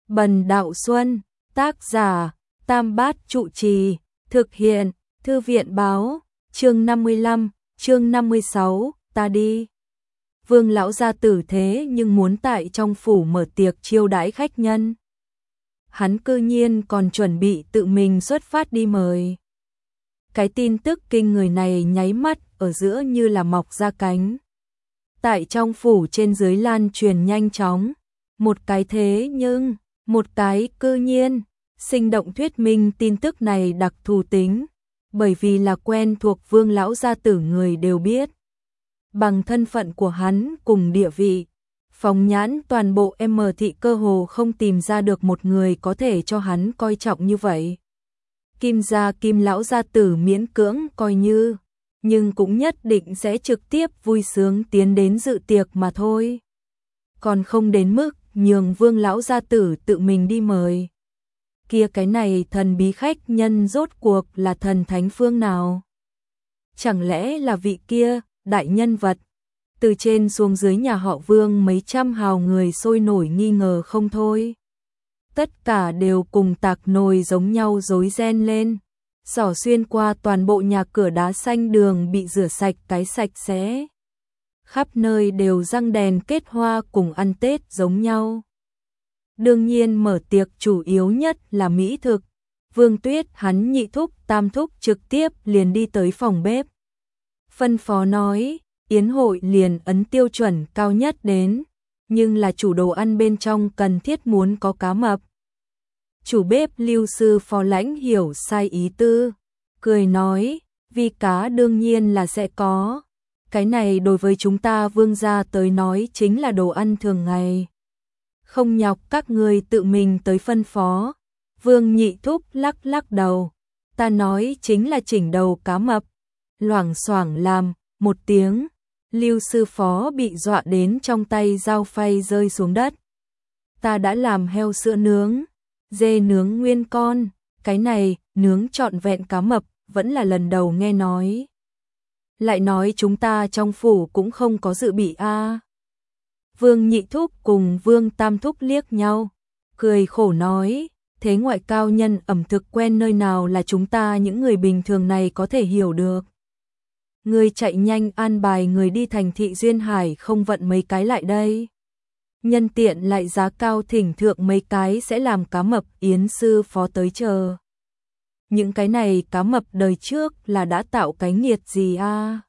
Bần Đạo Xuân, tác giả, Tam Bát Trụ Trì, thực hiện, Thư viện báo, chương 55, chương 56, ta đi. Vương lão gia tử thế nhưng muốn tại trong phủ mở tiệc chiêu đãi khách nhân. Hắn cư nhiên còn chuẩn bị tự mình xuất phát đi mời. Cái tin tức kinh người này nháy mắt ở giữa như là mọc ra cánh. Tại trong phủ trên dưới lan truyền nhanh chóng, một cái thế nhưng, một cái cư nhiên, sinh động thuyết minh tin tức này đặc thù tính, bởi vì là quen thuộc Vương lão gia tử người đều biết. Bằng thân phận của hắn cùng địa vị, phóng nhãn toàn bộ M thị cơ hồ không tìm ra được một người có thể cho hắn coi trọng như vậy. Kim gia Kim lão gia tử miễn cưỡng coi như, nhưng cũng nhất định sẽ trực tiếp vui sướng tiến đến dự tiệc mà thôi. Còn không đến mức nhường Vương lão gia tử tự mình đi mời. Kia cái này thần bí khách nhân rốt cuộc là thần thánh phương nào? Chẳng lẽ là vị kia, đại nhân vật? Từ trên xuống dưới nhà họ Vương mấy trăm hào người sôi nổi nghi ngờ không thôi. Tất cả đều cùng tạc nồi giống nhau rối ren lên. Xỏ xuyên qua toàn bộ nhà cửa đá xanh đường bị rửa sạch cái sạch sẽ. Khắp nơi đều răng đèn kết hoa cùng ăn Tết giống nhau. Đương nhiên mở tiệc chủ yếu nhất là mỹ thực. Vương Tuyết hắn nhị thúc tam thúc trực tiếp liền đi tới phòng bếp. Phân phó nói, yến hội liền ấn tiêu chuẩn cao nhất đến, nhưng là chủ đồ ăn bên trong cần thiết muốn có cá mập. Chủ bếp Lưu sư phó lãnh hiểu sai ý tư, cười nói, vì cá đương nhiên là sẽ có. Cái này đối với chúng ta Vương gia tới nói chính là đồ ăn thường ngày. Không nhọc các người tự mình tới phân phó. Vương nhị thúc lắc lắc đầu. Ta nói chính là chỉnh đầu cá mập. Loảng xoảng làm, một tiếng. Lưu sư phó bị dọa đến trong tay dao phay rơi xuống đất. Ta đã làm heo sữa nướng, dê nướng nguyên con. Cái này, nướng trọn vẹn cá mập, vẫn là lần đầu nghe nói. Lại nói chúng ta trong phủ cũng không có dự bị a. Vương nhị thúc cùng Vương tam thúc liếc nhau, cười khổ nói, thế ngoại cao nhân ẩm thực quen nơi nào là chúng ta những người bình thường này có thể hiểu được. Người chạy nhanh an bài người đi thành thị Duyên Hải không vận mấy cái lại đây. Nhân tiện lại giá cao thỉnh thượng mấy cái sẽ làm cá mập yến sư phó tới chờ. Những cái này cá mập đời trước là đã tạo cái nghiệt gì a?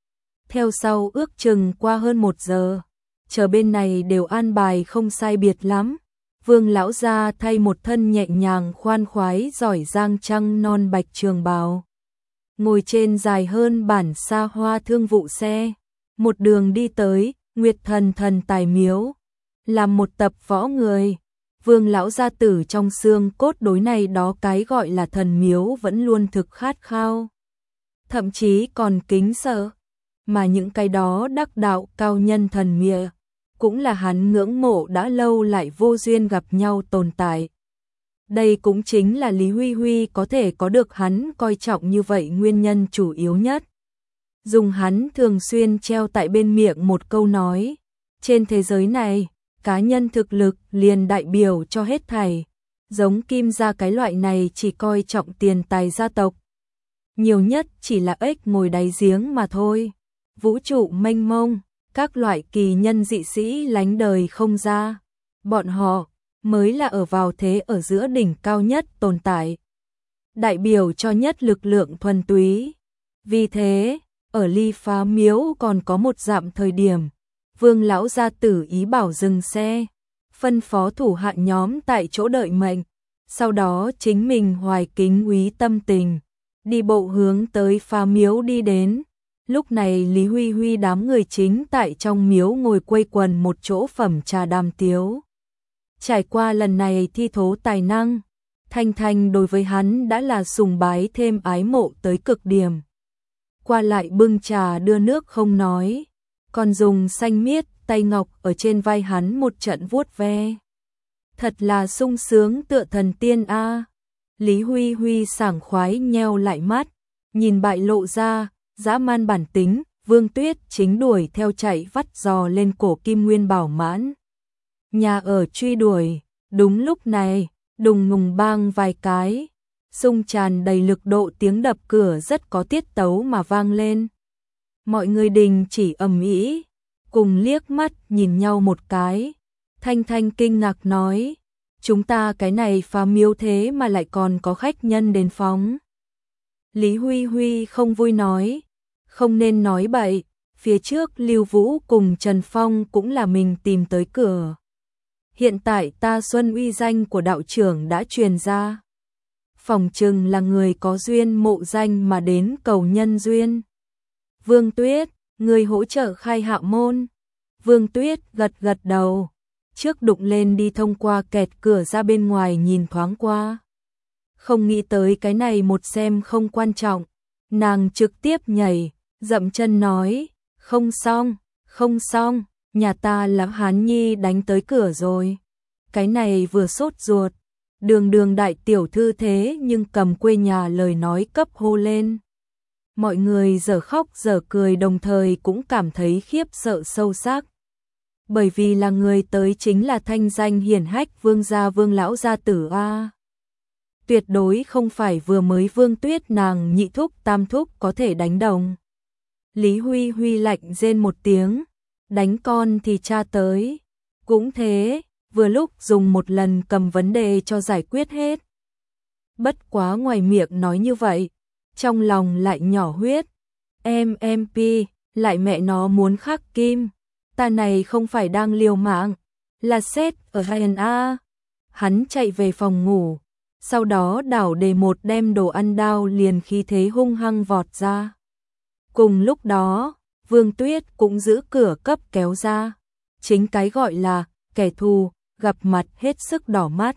Theo sau ước chừng qua hơn 1 giờ, chờ bên này đều an bài không sai biệt lắm. Vương lão gia thay một thân nhẹ nhàng khoan khoái giỏi giang trăng non bạch trường bào. Ngồi trên dài hơn bản xa hoa thương vụ xe, một đường đi tới Nguyệt Thần thần tài miếu, làm một tập võ người. Vương lão gia tử trong xương cốt đối này đó cái gọi là thần miếu vẫn luôn thực khát khao, thậm chí còn kính sợ, mà những cái đó đắc đạo cao nhân thần mịa cũng là hắn ngưỡng mộ đã lâu lại vô duyên gặp nhau tồn tại. Đây cũng chính là Lý Huy Huy có thể có được hắn coi trọng như vậy nguyên nhân chủ yếu nhất. Dùng hắn thường xuyên treo tại bên miệng một câu nói, trên thế giới này, cá nhân thực lực liền đại biểu cho hết thảy, giống Kim gia cái loại này chỉ coi trọng tiền tài gia tộc. Nhiều nhất chỉ là ếch ngồi đáy giếng mà thôi. Vũ trụ mênh mông, các loại kỳ nhân dị sĩ lánh đời không ra. Bọn họ mới là ở vào thế ở giữa đỉnh cao nhất tồn tại. Đại biểu cho nhất lực lượng thuần túy. Vì thế, ở Ly Phá Miếu còn có một dặm thời điểm, Vương lão gia tử ý bảo dừng xe, phân phó thủ hạ nhóm tại chỗ đợi mệnh, sau đó chính mình hoài kính úy tâm tình, đi bộ hướng tới Phá Miếu đi đến. Lúc này Lý Huy Huy đám người chính tại trong miếu ngồi quây quần một chỗ phẩm trà đàm tiếu. Trải qua lần này thi thố tài năng, Thanh Thanh đối với hắn đã là sùng bái thêm ái mộ tới cực điểm. Qua lại bưng trà đưa nước không nói, còn dùng xanh miết tay ngọc ở trên vai hắn một trận vuốt ve. Thật là sung sướng tựa thần tiên a. Lý Huy Huy sảng khoái nheo lại mắt, nhìn bại lộ ra, dã man bản tính, Vương Tuyết chính đuổi theo chạy vắt giò lên cổ Kim Nguyên Bảo mãn. Nhà ở truy đuổi, Đúng lúc này, đùng ngùng bang vài cái, xung tràn đầy lực độ tiếng đập cửa rất có tiết tấu mà vang lên. Mọi người đình chỉ ầm ĩ, cùng liếc mắt nhìn nhau một cái. Thanh Thanh kinh ngạc nói, chúng ta cái này phá miếu thế mà lại còn có khách nhân đến phóng. Lý Huy Huy không vui nói, không nên nói bậy, phía trước Lưu Vũ cùng Trần Phong cũng là mình tìm tới cửa. Hiện tại ta xuân uy danh của đạo trưởng đã truyền ra. Phỏng chừng là người có duyên mộ danh mà đến cầu nhân duyên. Vương Tuyết, người hỗ trợ khai hạ môn. Vương Tuyết gật gật đầu, trước đụng lên đi thông qua kẹt cửa ra bên ngoài nhìn thoáng qua. Không nghĩ tới cái này một xem không quan trọng, nàng trực tiếp nhảy, dậm chân nói, không xong, nhà ta là Hán Nhi đánh tới cửa rồi. Cái này vừa sốt ruột, đường đại tiểu thư thế nhưng cầm quê nhà lời nói cấp hô lên. Mọi người giờ khóc giờ cười đồng thời cũng cảm thấy khiếp sợ sâu sắc. Bởi vì là người tới chính là thanh danh hiển hách vương gia Vương lão gia tử a. Tuyệt đối không phải vừa mới Vương Tuyết nàng nhị thúc tam thúc có thể đánh đồng. Lý Huy Huy lạnh rên một tiếng, đánh con thì cha tới. Cũng thế, vừa lúc dùng một lần cầm vấn đề cho giải quyết hết. Bất quá ngoài miệng nói như vậy, trong lòng lại nhỏ huyết. MP, lại mẹ nó muốn khắc kim. Ta này không phải đang liều mạng, là xét ở Ryan A. Hắn chạy về phòng ngủ, sau đó đảo đề một đem đồ ăn đao liền khí thế hung hăng vọt ra. Cùng lúc đó, Vương Tuyết cũng giữ cửa cấp kéo ra. Chính cái gọi là kẻ thù, gặp mặt hết sức đỏ mắt.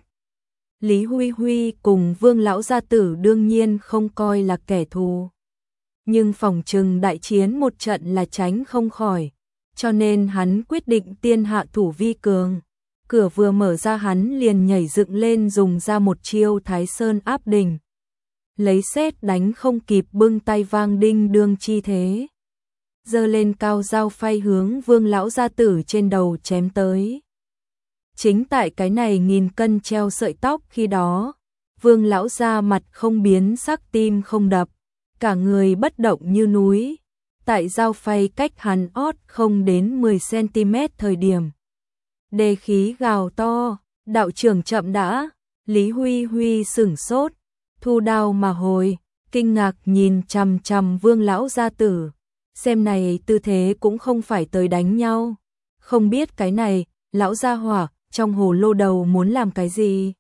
Lý Huy Huy cùng Vương lão gia tử đương nhiên không coi là kẻ thù. Nhưng phòng trừng đại chiến một trận là tránh không khỏi, cho nên hắn quyết định tiên hạ thủ vi cường. Cửa vừa mở ra hắn liền nhảy dựng lên dùng ra một chiêu Thái Sơn áp đỉnh. Lấy sét đánh không kịp bưng tay vang đinh đương chi thế. Giơ lên cao dao phay hướng Vương lão gia tử trên đầu chém tới. Chính tại cái này nghìn cân treo sợi tóc khi đó, Vương lão gia mặt không biến sắc tim không đập, cả người bất động như núi. Tại dao phay cách hắn ót không đến 10 cm thời điểm. Đề khí gào to, đạo trưởng chậm đã, Lý Huy Huy sửng sốt, thu đao mà hồi, kinh ngạc nhìn chằm chằm Vương lão gia tử. Xem này tư thế cũng không phải tới đánh nhau. Không biết cái này, lão gia hỏa, trong hồ lô đầu muốn làm cái gì?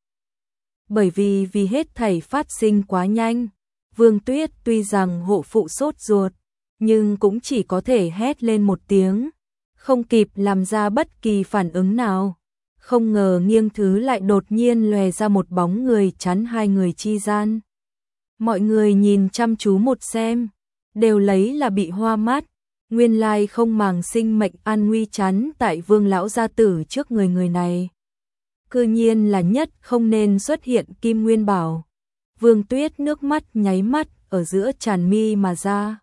Bởi vì hết thảy phát sinh quá nhanh. Vương Tuyết tuy rằng hộ phụ sốt ruột, nhưng cũng chỉ có thể hét lên một tiếng, không kịp làm ra bất kỳ phản ứng nào. Không ngờ nghiêng thứ lại đột nhiên lòe ra một bóng người chắn hai người chi gian. Mọi người nhìn chăm chú một xem, đều lấy là bị hoa mắt, nguyên lai không màng sinh mệnh an nguy chắn tại Vương lão gia tử trước người này. Cư nhiên là nhất không nên xuất hiện Kim Nguyên Bảo. Vương Tuyết nước mắt nháy mắt ở giữa tràn mi mà ra.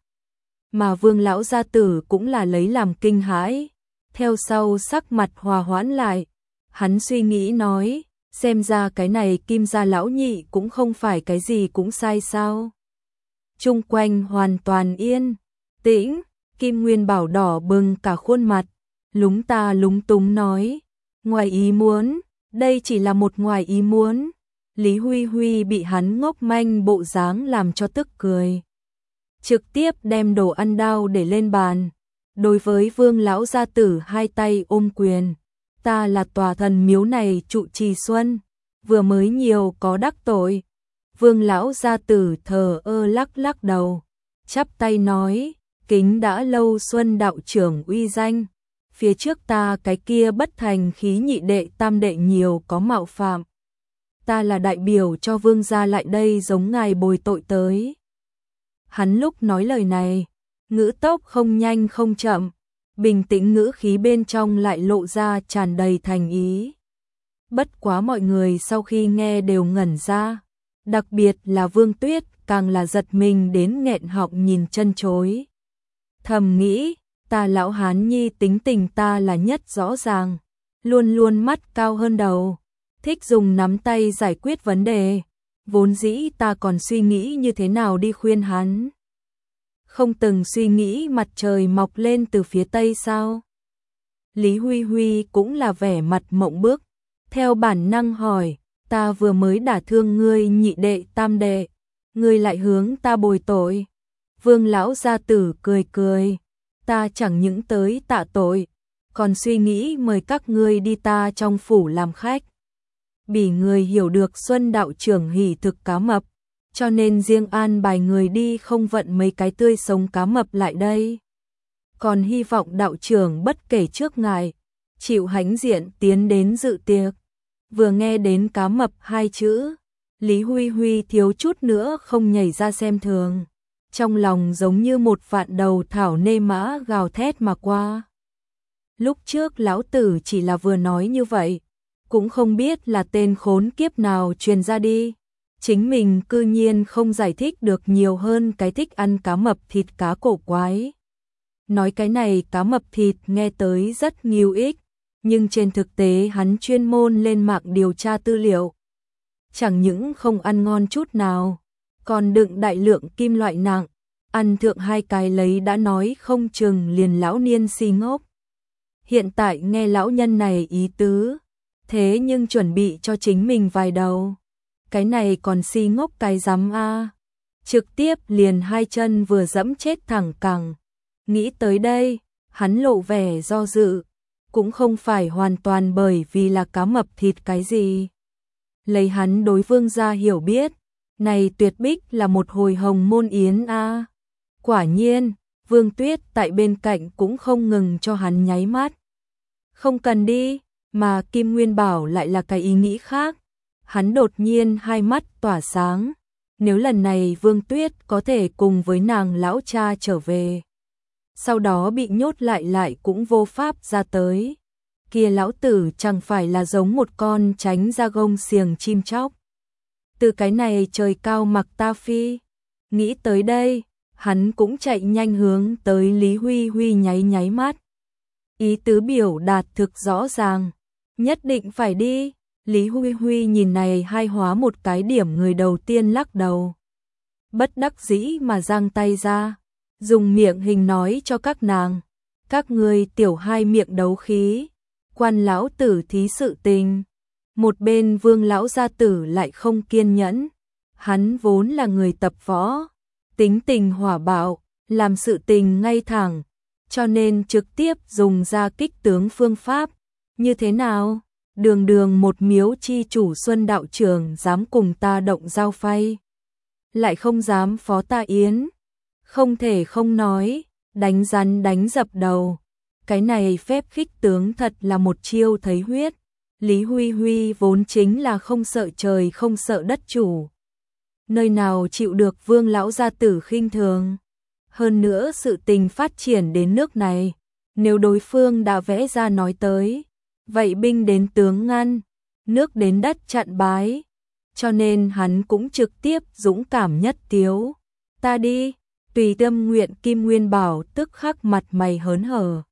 Mà Vương lão gia tử cũng là lấy làm kinh hãi, theo sau sắc mặt hòa hoãn lại, hắn suy nghĩ nói, xem ra cái này Kim gia lão nhị cũng không phải cái gì cũng sai sao. Chung quanh hoàn toàn yên tĩnh, Kim Nguyên Bảo đỏ bừng cả khuôn mặt, lúng ta lúng túng nói, ngoài ý muốn, đây chỉ là một ngoài ý muốn. Lý Huy Huy bị hắn ngốc manh bộ dáng làm cho tức cười. Trực tiếp đem đồ ăn đao để lên bàn. Đối với Vương lão gia tử hai tay ôm quyền. Ta là tòa thần miếu này trụ trì xuân. Vừa mới nhiều có đắc tội. Vương lão gia tử thờ ơ lắc lắc đầu. Chắp tay nói, kính đã lâu xuân đạo trưởng uy danh. Phía trước ta cái kia bất thành khí nhị đệ tam đệ nhiều có mạo phạm. Ta là đại biểu cho vương gia lại đây giống ngài bồi tội tới. Hắn lúc nói lời này, ngữ tốc không nhanh không chậm, bình tĩnh ngữ khí bên trong lại lộ ra tràn đầy thành ý. Bất quá mọi người sau khi nghe đều ngẩn ra, đặc biệt là Vương Tuyết càng là giật mình đến nghẹn họng nhìn chân chối. Thầm nghĩ, ta lão Hán Nhi tính tình ta là nhất rõ ràng, luôn luôn mắt cao hơn đầu. thích dùng nắm tay giải quyết vấn đề. Vốn dĩ ta còn suy nghĩ như thế nào đi khuyên hắn. Không từng suy nghĩ mặt trời mọc lên từ phía tây sao? Lý Huy Huy cũng là vẻ mặt mộng bức, theo bản năng hỏi, ta vừa mới đả thương ngươi nhị đệ tam đệ, ngươi lại hướng ta bồi tội. Vương lão gia tử cười cười, ta chẳng những tới tạ tội, còn suy nghĩ mời các ngươi đi ta trong phủ làm khách. Bỉ người hiểu được Xuân đạo trưởng hỉ thực cá mập, cho nên riêng an bài người đi không vận mấy cái tươi sống cá mập lại đây. Còn hy vọng đạo trưởng bất kể trước ngài, chịu hãnh diện tiến đến dự tiệc. Vừa nghe đến cá mập hai chữ, Lý Huy Huy thiếu chút nữa không nhảy ra xem thường. Trong lòng giống như một vạn đầu thảo nê mã gào thét mà qua. Lúc trước lão tử chỉ là vừa nói như vậy, cũng không biết là tên khốn kiếp nào truyền ra đi. Chính mình cư nhiên không giải thích được nhiều hơn cái thích ăn cá mập thịt cá cổ quái. Nói cái này cá mập thịt nghe tới rất nhiều ích, nhưng trên thực tế hắn chuyên môn lên mạng điều tra tư liệu. Chẳng những không ăn ngon chút nào, còn đựng đại lượng kim loại nặng, ăn thượng hai cái lấy đã nói không chừng liền lão niên si ngốc. Hiện tại nghe lão nhân này ý tứ, thế nhưng chuẩn bị cho chính mình vài đầu. Cái này còn si ngốc cái rắm a. Trực tiếp liền hai chân vừa dẫm chết thẳng cẳng. Nghĩ tới đây, hắn lộ vẻ do dự, cũng không phải hoàn toàn bởi vì là cá mập thịt cái gì. Lấy hắn đối vương gia hiểu biết, này tuyệt bích là một hồi hồng môn yến a. Quả nhiên, Vương Tuyết tại bên cạnh cũng không ngừng cho hắn nháy mắt. Không cần đi, mà Kim Nguyên Bảo lại là cái ý nghĩ khác. Hắn đột nhiên hai mắt tỏa sáng. Nếu lần này Vương Tuyết có thể cùng với nàng lão cha trở về, sau đó bị nhốt lại cũng vô pháp ra tới, kia lão tử chẳng phải là giống một con tránh ra gông xiềng chim chóc. Từ cái này trời cao mặc ta phi. Nghĩ tới đây, hắn cũng chạy nhanh hướng tới Lý Huy Huy nháy mắt. Ý tứ biểu đạt thực rõ ràng, nhất định phải đi. Lý Huy Huy nhìn này hai hóa một cái điểm người đầu tiên lắc đầu. Bất đắc dĩ mà giang tay ra, dùng miệng hình nói cho các nàng, các ngươi tiểu hai miệng đấu khí, quan lão tử thí sự tình. Một bên Vương lão gia tử lại không kiên nhẫn, hắn vốn là người tập võ, tính tình hỏa bạo, làm sự tình ngay thẳng, cho nên trực tiếp dùng ra kích tướng phương pháp. Như thế nào? Đường một miếu chi chủ Xuân đạo trưởng dám cùng ta động dao phay, lại không dám phó ta yến. Không thể không nói, đánh rắn đánh dập đầu. Cái này phép khích tướng thật là một chiêu thấy huyết. Lý Huy Huy vốn chính là không sợ trời không sợ đất chủ, nơi nào chịu được Vương lão gia tử khinh thường. Hơn nữa sự tình phát triển đến nước này, nếu đối phương đã vẽ ra nói tới, vậy binh đến tướng ngăn, nước đến đất chặn bái, cho nên hắn cũng trực tiếp dũng cảm nhất tiếu. Ta đi, tùy tâm nguyện. Kim Nguyên Bảo tức khắc mặt mày hớn hở.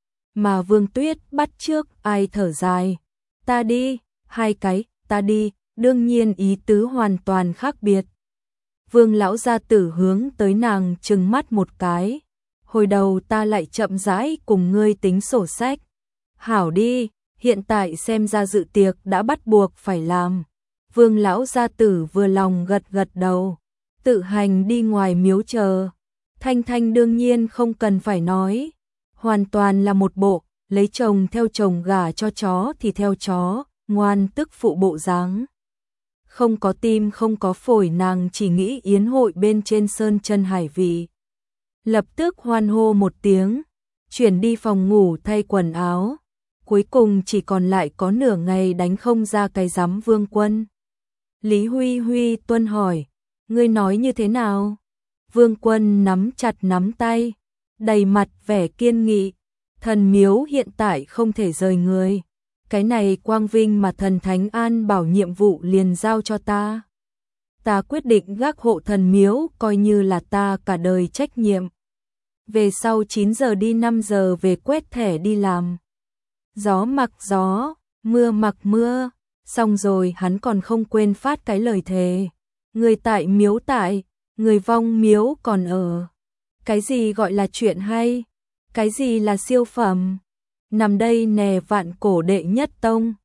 Mà Vương Tuyết bắt trước ai thở dài. Ta đi, hai cái, ta đi, đương nhiên ý tứ hoàn toàn khác biệt. Vương lão gia tử hướng tới nàng trừng mắt một cái. Hồi đầu ta lại chậm rãi cùng ngươi tính sổ sách. Hảo đi, hiện tại xem ra dự tiệc đã bắt buộc phải làm. Vương lão gia tử vừa lòng gật đầu, tự hành đi ngoài miếu chờ. Thanh Thanh đương nhiên không cần phải nói, hoàn toàn là một bộ lấy chồng theo chồng gả cho chó thì theo chó, ngoan tức phụ bộ dáng. Không có tim không có phổi, nàng chỉ nghĩ yến hội bên trên sơn chân hải vị. Lập tức hoan hô một tiếng, chuyển đi phòng ngủ thay quần áo. Cuối cùng chỉ còn lại có nửa ngày đánh không ra cái rắm Vương Quân. Lý Huy Huy tuân hỏi, ngươi nói như thế nào? Vương Quân nắm chặt nắm tay, đầy mặt vẻ kiên nghị. Thần miếu hiện tại không thể rời người. Cái này quang vinh mà thần Thánh An bảo nhiệm vụ liền giao cho ta. Ta quyết định gác hộ thần miếu coi như là ta cả đời trách nhiệm. Về sau 9 giờ đi 5 giờ về quét thẻ đi làm. Gió mặc gió, mưa mặc mưa, Xong rồi hắn còn không quên phát cái lời thề. Người tại miếu tại, người vong miếu còn ở. Cái gì gọi là chuyện hay? Cái gì là siêu phẩm? Nằm đây nè vạn cổ đệ nhất tông.